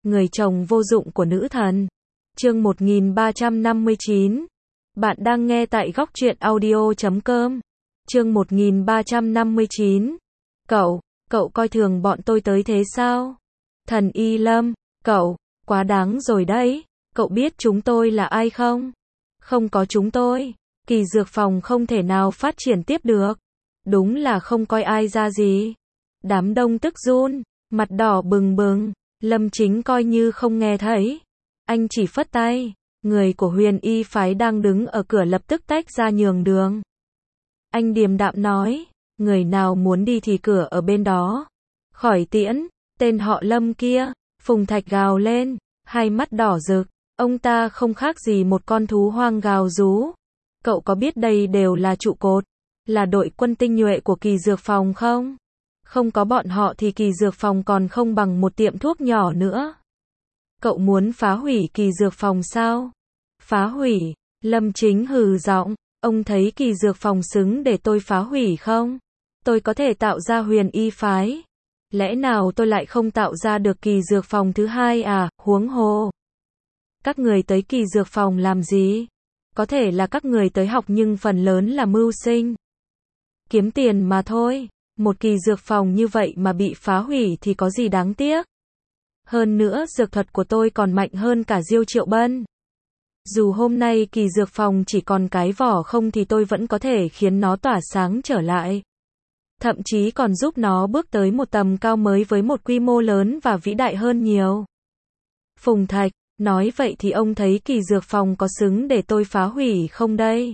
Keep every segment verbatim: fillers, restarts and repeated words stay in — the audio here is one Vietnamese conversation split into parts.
người chồng vô dụng của nữ thần. Chương một nghìn ba trăm năm mươi chín. Bạn đang nghe tại góc truyện audio chấm com. Chương một nghìn ba trăm năm mươi chín. Cậu, cậu coi thường bọn tôi tới thế sao? Thần Y Lâm, cậu, quá đáng rồi đấy. Cậu biết chúng tôi là ai không? Không có chúng tôi, Kỳ Dược Phòng không thể nào phát triển tiếp được. Đúng là không coi ai ra gì. Đám đông tức run, mặt đỏ bừng bừng. Lâm Chính coi như không nghe thấy. Anh chỉ phất tay. Người của Huyền Y phái đang đứng ở cửa lập tức tách ra nhường đường. Anh điềm đạm nói, người nào muốn đi thì cửa ở bên đó. Khỏi tiễn, tên họ Lâm kia. Phùng Thạch gào lên, hai mắt đỏ rực. Ông ta không khác gì một con thú hoang gào rú. Cậu có biết đây đều là trụ cột, là đội quân tinh nhuệ của Kỳ Dược Phòng không? Không có bọn họ thì Kỳ Dược Phòng còn không bằng một tiệm thuốc nhỏ nữa. Cậu muốn phá hủy Kỳ Dược Phòng sao? Phá hủy? Lâm Chính hừ giọng, ông thấy Kỳ Dược Phòng xứng để tôi phá hủy không? Tôi có thể tạo ra Huyền Y phái. Lẽ nào tôi lại không tạo ra được Kỳ Dược Phòng thứ hai à? Huống hồ. Các người tới Kỳ Dược Phòng làm gì? Có thể là các người tới học nhưng phần lớn là mưu sinh. Kiếm tiền mà thôi. Một Kỳ Dược Phòng như vậy mà bị phá hủy thì có gì đáng tiếc. Hơn nữa dược thuật của tôi còn mạnh hơn cả Diêu Triệu Bân. Dù hôm nay Kỳ Dược Phòng chỉ còn cái vỏ không thì tôi vẫn có thể khiến nó tỏa sáng trở lại. Thậm chí còn giúp nó bước tới một tầm cao mới với một quy mô lớn và vĩ đại hơn nhiều. Phùng Thạch, nói vậy thì ông thấy Kỳ Dược Phòng có xứng để tôi phá hủy không đây?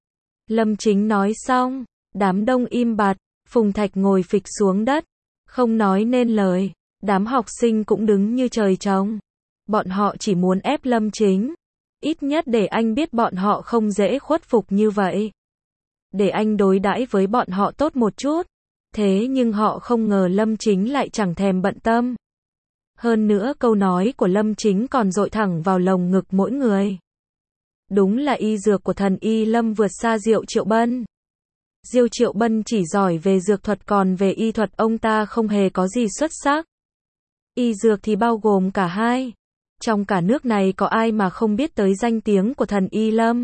Lâm Chính nói xong, đám đông im bặt, Phùng Thạch ngồi phịch xuống đất, không nói nên lời, đám học sinh cũng đứng như trời trồng. Bọn họ chỉ muốn ép Lâm Chính, ít nhất để anh biết bọn họ không dễ khuất phục như vậy. Để anh đối đãi với bọn họ tốt một chút. Thế nhưng họ không ngờ Lâm Chính lại chẳng thèm bận tâm. Hơn nữa câu nói của Lâm Chính còn dội thẳng vào lồng ngực mỗi người. Đúng là y dược của thần Y Lâm vượt xa Diêu Triệu Bân. Diêu Triệu Bân chỉ giỏi về dược thuật còn về y thuật ông ta không hề có gì xuất sắc. Y dược thì bao gồm cả hai. Trong cả nước này có ai mà không biết tới danh tiếng của thần Y Lâm.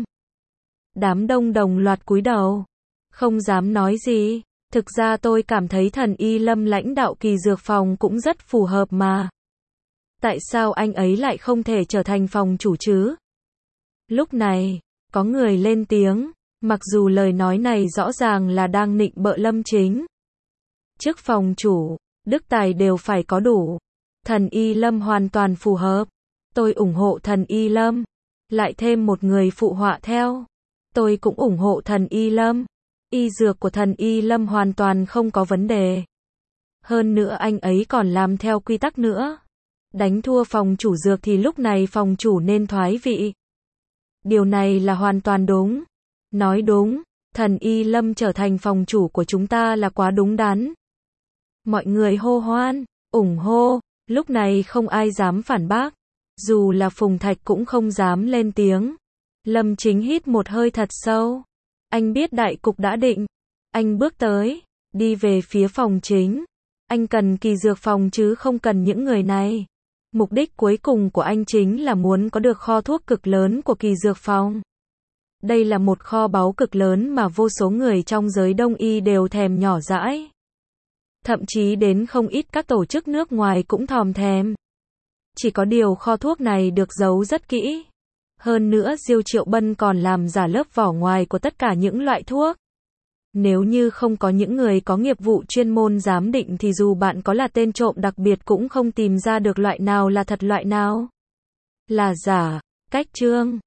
Đám đông đồng loạt cúi đầu. Không dám nói gì. Thực ra tôi cảm thấy thần Y Lâm lãnh đạo Kỳ Dược Phòng cũng rất phù hợp mà. Tại sao anh ấy lại không thể trở thành phòng chủ chứ? Lúc này, có người lên tiếng, mặc dù lời nói này rõ ràng là đang nịnh bợ Lâm Chính. Chức phòng chủ, đức tài đều phải có đủ. Thần Y Lâm hoàn toàn phù hợp. Tôi ủng hộ thần Y Lâm. Lại thêm một người phụ họa theo. Tôi cũng ủng hộ thần Y Lâm. Y dược của thần Y Lâm hoàn toàn không có vấn đề. Hơn nữa anh ấy còn làm theo quy tắc nữa. Đánh thua phòng chủ dược thì lúc này phòng chủ nên thoái vị. Điều này là hoàn toàn đúng. Nói đúng, thần Y Lâm trở thành phòng chủ của chúng ta là quá đúng đắn. Mọi người hô hoan, ủng hộ, lúc này không ai dám phản bác. Dù là Phùng Thạch cũng không dám lên tiếng. Lâm Chính hít một hơi thật sâu. Anh biết đại cục đã định. Anh bước tới, đi về phía phòng chính. Anh cần Kỳ Dược Phòng chứ không cần những người này. Mục đích cuối cùng của anh chính là muốn có được kho thuốc cực lớn của Kỳ Dược Phòng. Đây là một kho báu cực lớn mà vô số người trong giới đông y đều thèm nhỏ dãi. Thậm chí đến không ít các tổ chức nước ngoài cũng thòm thèm. Chỉ có điều kho thuốc này được giấu rất kỹ. Hơn nữa Diêu Triệu Bân còn làm giả lớp vỏ ngoài của tất cả những loại thuốc. Nếu như không có những người có nghiệp vụ chuyên môn giám định thì dù bạn có là tên trộm đặc biệt cũng không tìm ra được loại nào là thật loại nào là giả. Cách chương